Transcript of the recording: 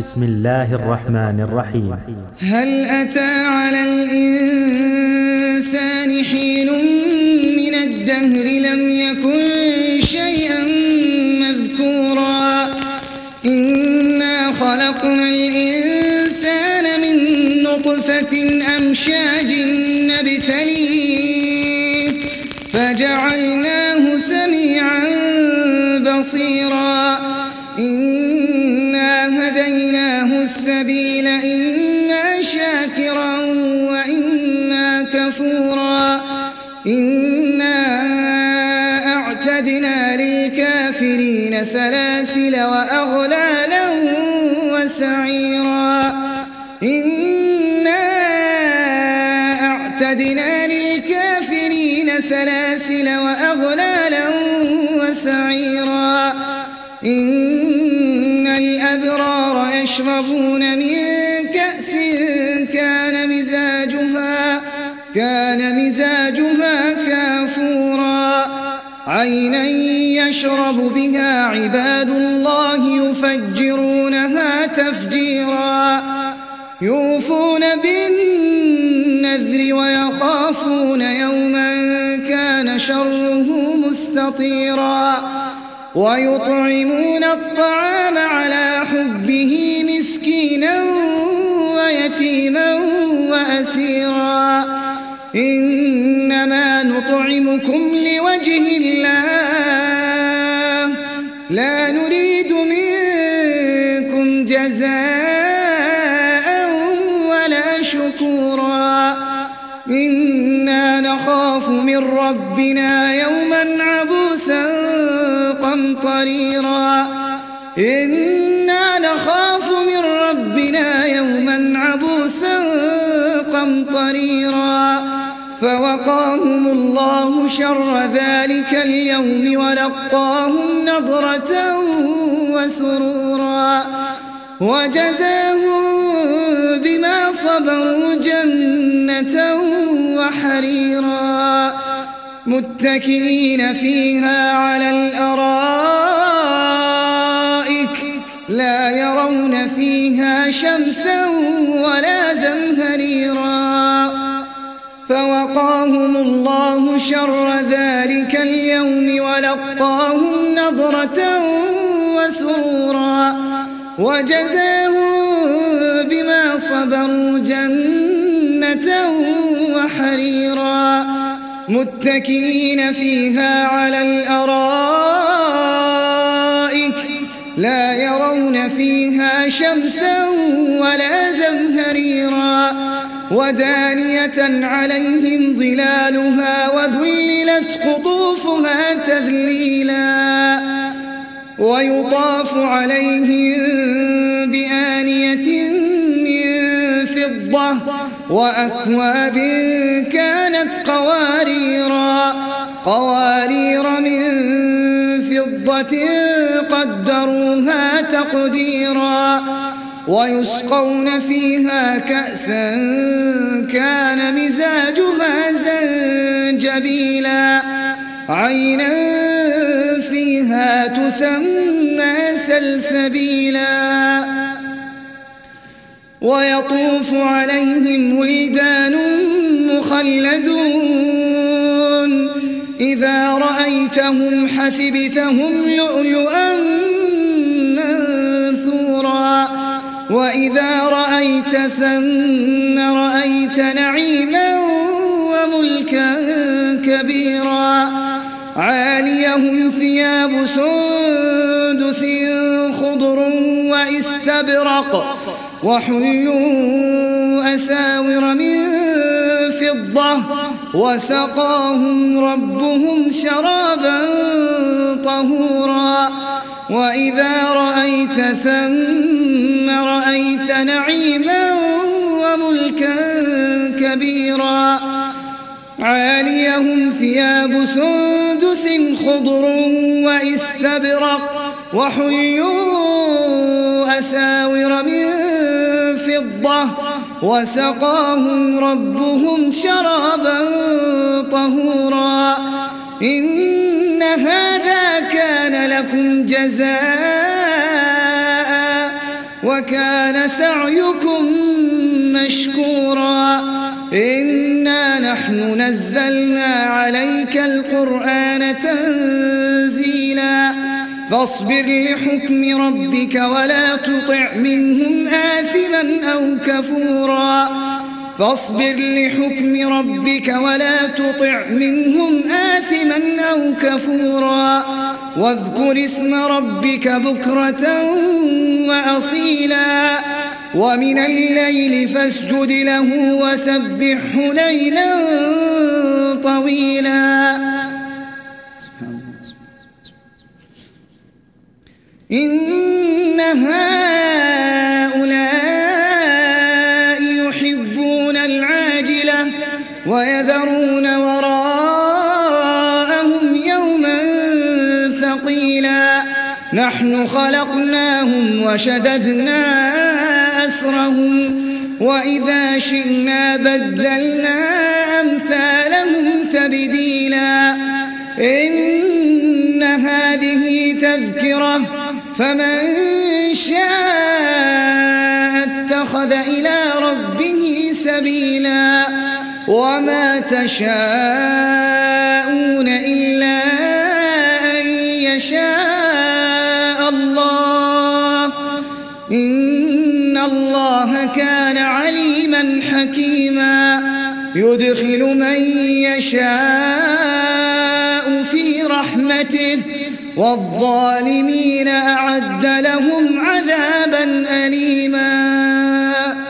بسم الله الرحمن الرحيم. هل أتى على الإنسان حين من الدهر لم يكن شيئا مذكورا إنا خلقنا الإنسان من نطفة أمشاج نبتليه فجعلناه سميعا بصيرا إنا هديناه السبيل إما شاكرا وإما كفورا إنا أعتدنا للكافرين سلاسل وأغلالا وسعيرا إنا أعتدنا للكافرين سلاسل وأغلالا وسعيرا إن الأبرار يشربون من كأس كان مزاجها كافورا عينا يشرب بها عباد الله يفجرونها تفجيرا يوفون بالنذر ويخافون يوما كان شره مستطيرا ويطعمون الطعام على حبه مسكينا ويتيما وأسيرا إنما نطعمكم لوجه الله لا نريد منكم جزاء ولا شكورا إنا نخاف من ربنا يوما عبوسا قمطريرا إنا نخاف من ربنا يوما عبوسا قمطريرا فوقاهم الله شر ذلك اليوم ولقاهم نضرة وسرورا وجزاهم بما صبروا جنة وحريرا متكئين فيها على الأرائك لا يرون فيها شمسا ولا زمهريرا فوقاهم الله شر ذلك اليوم ولقاهم نضرة وسرورا وجزاهم بما صبروا جنة وحريرا متكئين فيها على الأرائك لا يرون فيها شمسا ولا زمهريرا ودانية عليهم ظلالها وذللت قطوفها تذليلا ويطاف عليهم بآنية من فضة وأكواب كانت قوارير من فضة قدروها تقديرا ويسقون فيها كأسا كان مزاجها زنجبيلا عينا فيها تسمى سلسبيلا ويطوف عليهم ولدان مخلدون إذا رأيتهم حسبتهم لؤلؤا منثورا وإذا رأيت ثم رأيت نعيما وملكا كبيرا عاليهم ثياب سندس خضر واستبرق وحلوا أساور من فضة وسقاهم ربهم شرابا طهورا وإذا رأيت ثم رأيت نعيما وملكا كبيرا عاليهم ثياب سندس خضر واستبرق وحلوا أساور من فضة وسقاهم ربهم شرابا طهورا إن هذا كان لكم جزاء وكان سعيكم مشكورا إنا نحن نزلنا عليك القرآن تنزيلا فاصبر لحكم ربك ولا تطع منهم آثما أو كفورا فاصبر لحكم ربك ولا تطع منهم آثما أو كفورا واذكر اسم ربك بكرة وأصيلا ومن الليل فاسجد له وسبحه ليلا طويلا إن هؤلاء يحبون العاجلة ويذرون وراءهم يوما ثقيلا نحن خلقناهم وشددنا أسرهم وإذا شئنا بدلنا أمثالهم تبديلا إن هذه تذكرة فمن شاء اتخذ إلى ربه سبيلا وما تشاءون إلا أن يشاء الله إن الله كان عليما حكيما يدخل من يشاء في رحمته والظالمين أعد لهم عذابا أليما